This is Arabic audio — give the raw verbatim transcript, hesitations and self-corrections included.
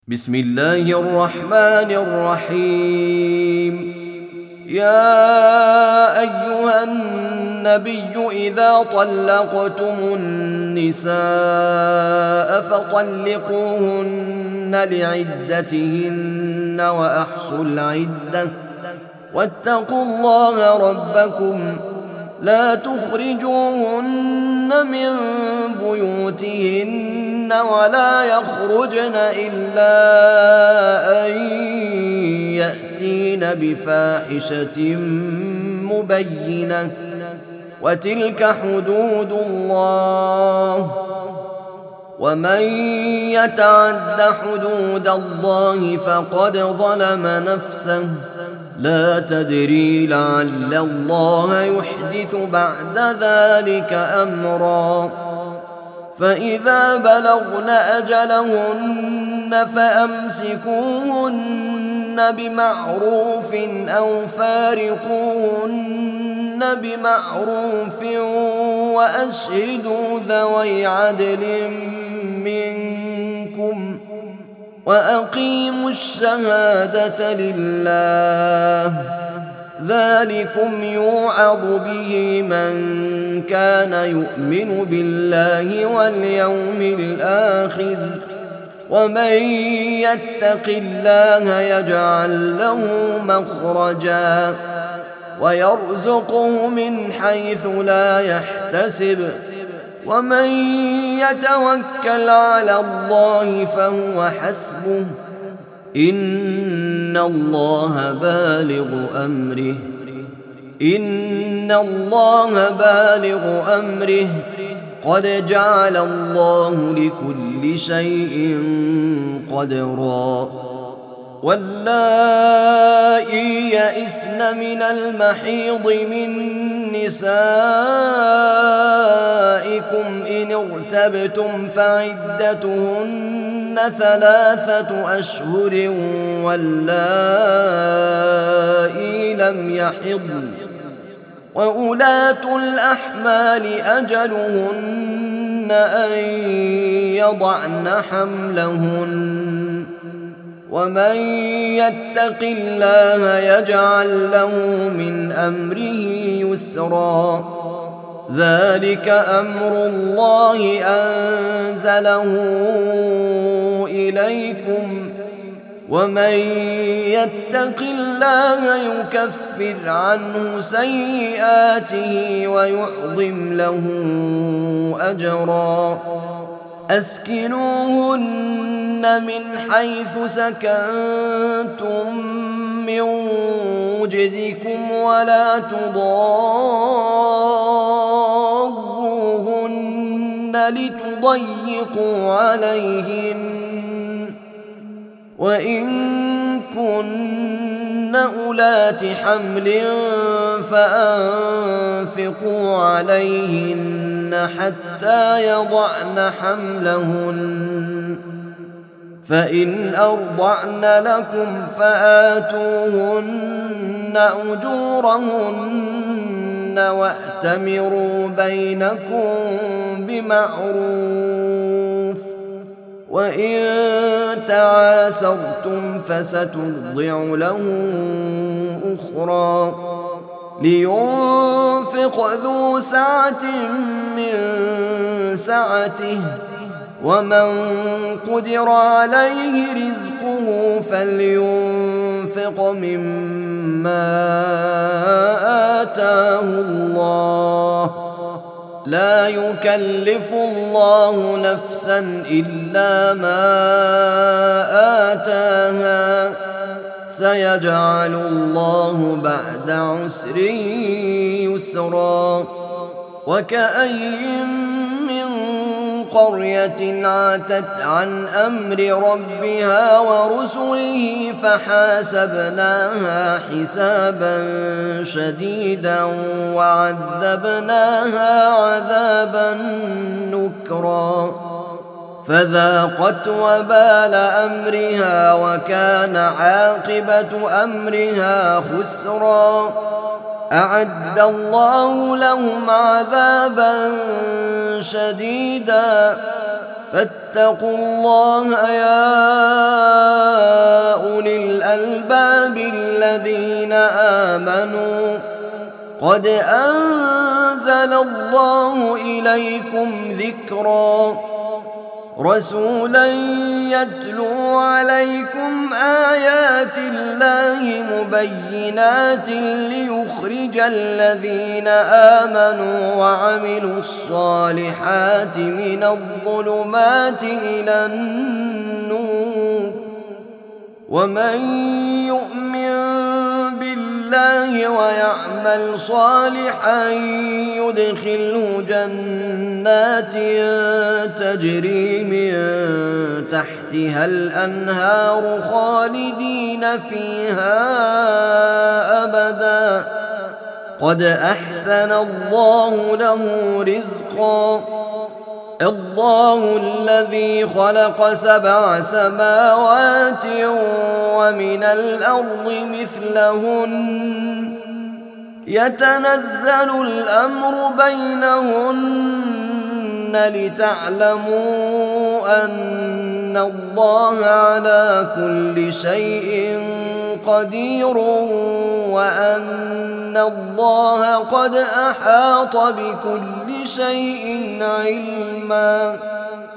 بسم الله الرحمن الرحيم. يا أيها النبي إذا طلقتم النساء فطلقوهن لعدتهن وأحصوا العدة واتقوا الله ربكم لا تخرجوهن من بيوتهن ولا يخرجن إلا أن يأتين بفاحشة مبينة وتلك حدود الله ومن يتعد حدود الله فقد ظلم نفسه لا تدري لعل الله يحدث بعد ذلك أمرا. فإذا بلغن أجلهن فأمسكوهن بمعروف أو فارقوهن بمعروف وأشهدوا ذوي عدل منكم وأقيموا الشهادة لله ذلكم يوعظ به من كان يؤمن بالله واليوم الآخر ومن يتق الله يجعل له مخرجا ويرزقه من حيث لا يحتسب ومن يتوكل على الله فهو حسبه إن الله بالغ أمره إن الله بالغ أمره قد جعل الله لكل شيء قدرا. واللائي يئسن من المحيض من نسائكم إن ارتبتم فعدتهن ثلاثة أشهر واللائي لم يحضن وأولاة الأحمال أجلهن أن يضعن حملهن ومن يتق الله يجعل له من أمره يسرا. ذلك أمر الله أنزله إليكم ومن يتق الله يكفر عنه سيئاته ويعظم له أجرا. أسكنوهن من حيث سكنتم من وجدكم ولا تضاروهن لتضيقوا عليهن وإن كن أولات حمل فأنفقوا عليهن حتى يضعن حملهن فإن أرضعن لكم فآتوهن أجورهن وأتمروا بينكم بمعروف وإن تعاسرتم فسترضع له أخرى. لينفق ذو سعة من سعته ومن قدر عليه رزقه فلينفق مما آتاه الله لا يكلف الله نفسا إلا ما آتاها سيجعل الله بعد عسر يسرا. وكأي من قرية عاتت عن أمر ربها ورسله فحاسبناها حسابا شديدا وعذبناها عذابا نكرا فذاقت وبال أمرها وكان عاقبة أمرها خسرا. أعد الله لهم عذابا شديدا فاتقوا الله يا آمنوا قد أنزل الله إليكم ذكرا رسولا يتلو عليكم آيات الله مبينات ليخرج الذين آمنوا وعملوا الصالحات من الظلمات إلى النور ومن يؤمن بالله ويعمل صالحا يدخله جنات تجري من تحتها الأنهار خالدين فيها أبدا قد أحسن الله له رزقا الله الذي خلق سبع سماوات ومن الأرض مثلهن يتنزل الأمر بينهن لتعلموا أن الله على كل شيء قدير وأن الله قد أحاط بكل شيء علما